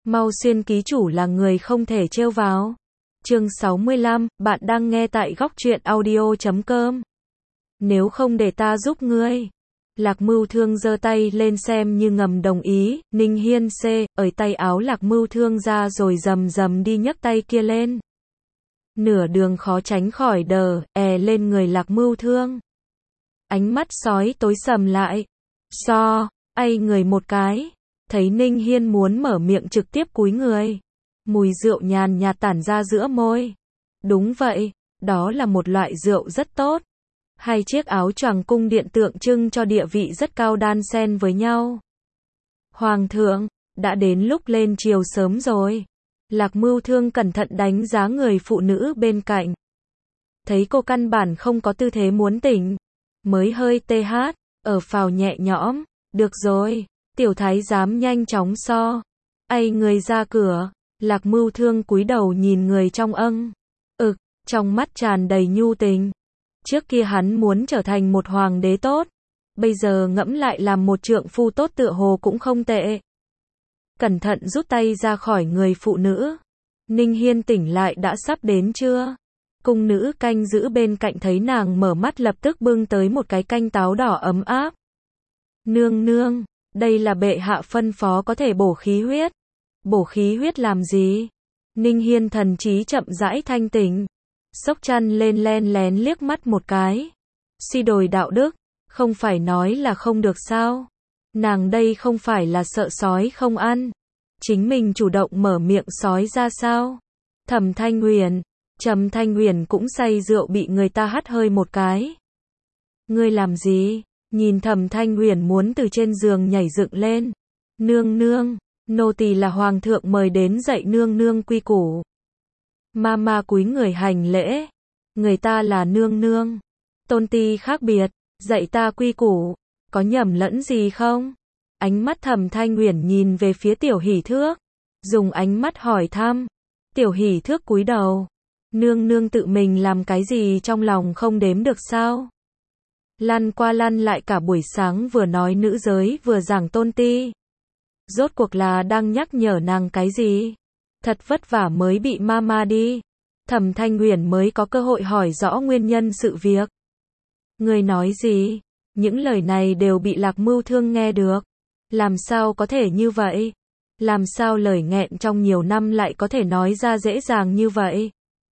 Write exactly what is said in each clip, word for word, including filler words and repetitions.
Mau xuyên ký chủ là người không thể trêu vào. Chương sáu mươi lăm, bạn đang nghe tại góc truyện audio chấm com. Nếu không để ta giúp ngươi. Lạc Mưu Thương giơ tay lên xem như ngầm đồng ý, Ninh Hiên c, ở tay áo Lạc Mưu Thương ra rồi rầm rầm đi nhấc tay kia lên. Nửa đường khó tránh khỏi đờ, è lên người Lạc Mưu Thương. Ánh mắt sói tối sầm lại. So, ai người một cái. Thấy Ninh Hiên muốn mở miệng trực tiếp cúi người. Mùi rượu nhàn nhạt tản ra giữa môi. Đúng vậy, đó là một loại rượu rất tốt. Hai chiếc áo choàng cung điện tượng trưng cho địa vị rất cao đan xen với nhau. Hoàng thượng, đã đến lúc lên chiều sớm rồi. Lạc Mưu Thương cẩn thận đánh giá người phụ nữ bên cạnh. Thấy cô căn bản không có tư thế muốn tỉnh. Mới hơi tê hát, ở phào nhẹ nhõm. Được rồi, tiểu thái giám nhanh chóng so. Ai người ra cửa. Lạc Mưu Thương cúi đầu nhìn người trong âng. Ực, trong mắt tràn đầy nhu tình. Trước kia hắn muốn trở thành một hoàng đế tốt. Bây giờ ngẫm lại làm một trượng phu tốt tựa hồ cũng không tệ. Cẩn thận rút tay ra khỏi người phụ nữ. Ninh Hiên tỉnh lại đã sắp đến chưa? Cung nữ canh giữ bên cạnh thấy nàng mở mắt lập tức bưng tới một cái canh táo đỏ ấm áp. Nương nương, đây là bệ hạ phân phó có thể bổ khí huyết. Bổ khí huyết làm gì? Ninh Hiên thần trí chậm rãi thanh tỉnh. Xốc chăn lên len lén liếc mắt một cái. Suy đồi đạo đức, không phải nói là không được sao? Nàng đây không phải là sợ sói không ăn. Chính mình chủ động mở miệng sói ra sao? Thẩm Thanh Huyền, Trầm Thanh Huyền cũng say rượu bị người ta hắt hơi một cái. Ngươi làm gì? Nhìn Thẩm Thanh Huyền muốn từ trên giường nhảy dựng lên. Nương nương, nô tỳ là hoàng thượng mời đến dạy nương nương quy củ. Mama cúi người hành lễ. Người ta là nương nương. Tôn ti khác biệt, dạy ta quy củ. Có nhầm lẫn gì không? Ánh mắt Thẩm Thanh Huyền nhìn về phía Tiểu Hỷ Thước. Dùng ánh mắt hỏi thăm. Tiểu Hỷ Thước cúi đầu. Nương nương tự mình làm cái gì trong lòng không đếm được sao? Lăn qua lăn lại cả buổi sáng vừa nói nữ giới vừa giảng tôn ti. Rốt cuộc là đang nhắc nhở nàng cái gì? Thật vất vả mới bị mama đi. Thẩm Thanh Huyền mới có cơ hội hỏi rõ nguyên nhân sự việc. Người nói gì? Những lời này đều bị Lạc Mưu Thương nghe được. Làm sao có thể như vậy? Làm sao lời nghẹn trong nhiều năm lại có thể nói ra dễ dàng như vậy?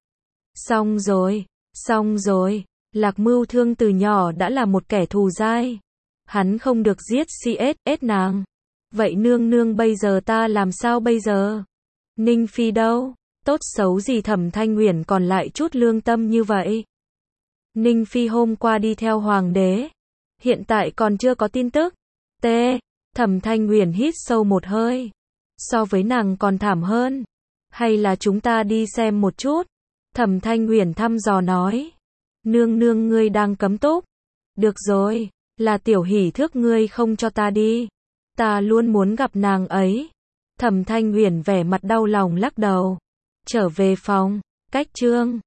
Xong rồi, xong rồi. Lạc Mưu Thương từ nhỏ đã là một kẻ thù dai. Hắn không được giết xê ét ét nàng. Vậy nương nương bây giờ ta làm sao bây giờ? Ninh Phi đâu? Tốt xấu gì Thẩm Thanh Huyền còn lại chút lương tâm như vậy? Ninh Phi hôm qua đi theo hoàng đế. Hiện tại còn chưa có tin tức. T. Thẩm Thanh Huyền hít sâu một hơi. So với nàng còn thảm hơn. Hay là chúng ta đi xem một chút? Thẩm Thanh Huyền thăm dò nói. Nương nương ngươi đang cấm túc. Được rồi, là Tiểu Hỷ Thước ngươi không cho ta đi. Ta luôn muốn gặp nàng ấy. Thẩm Thanh Huyền vẻ mặt đau lòng lắc đầu. Trở về phòng, cách chương.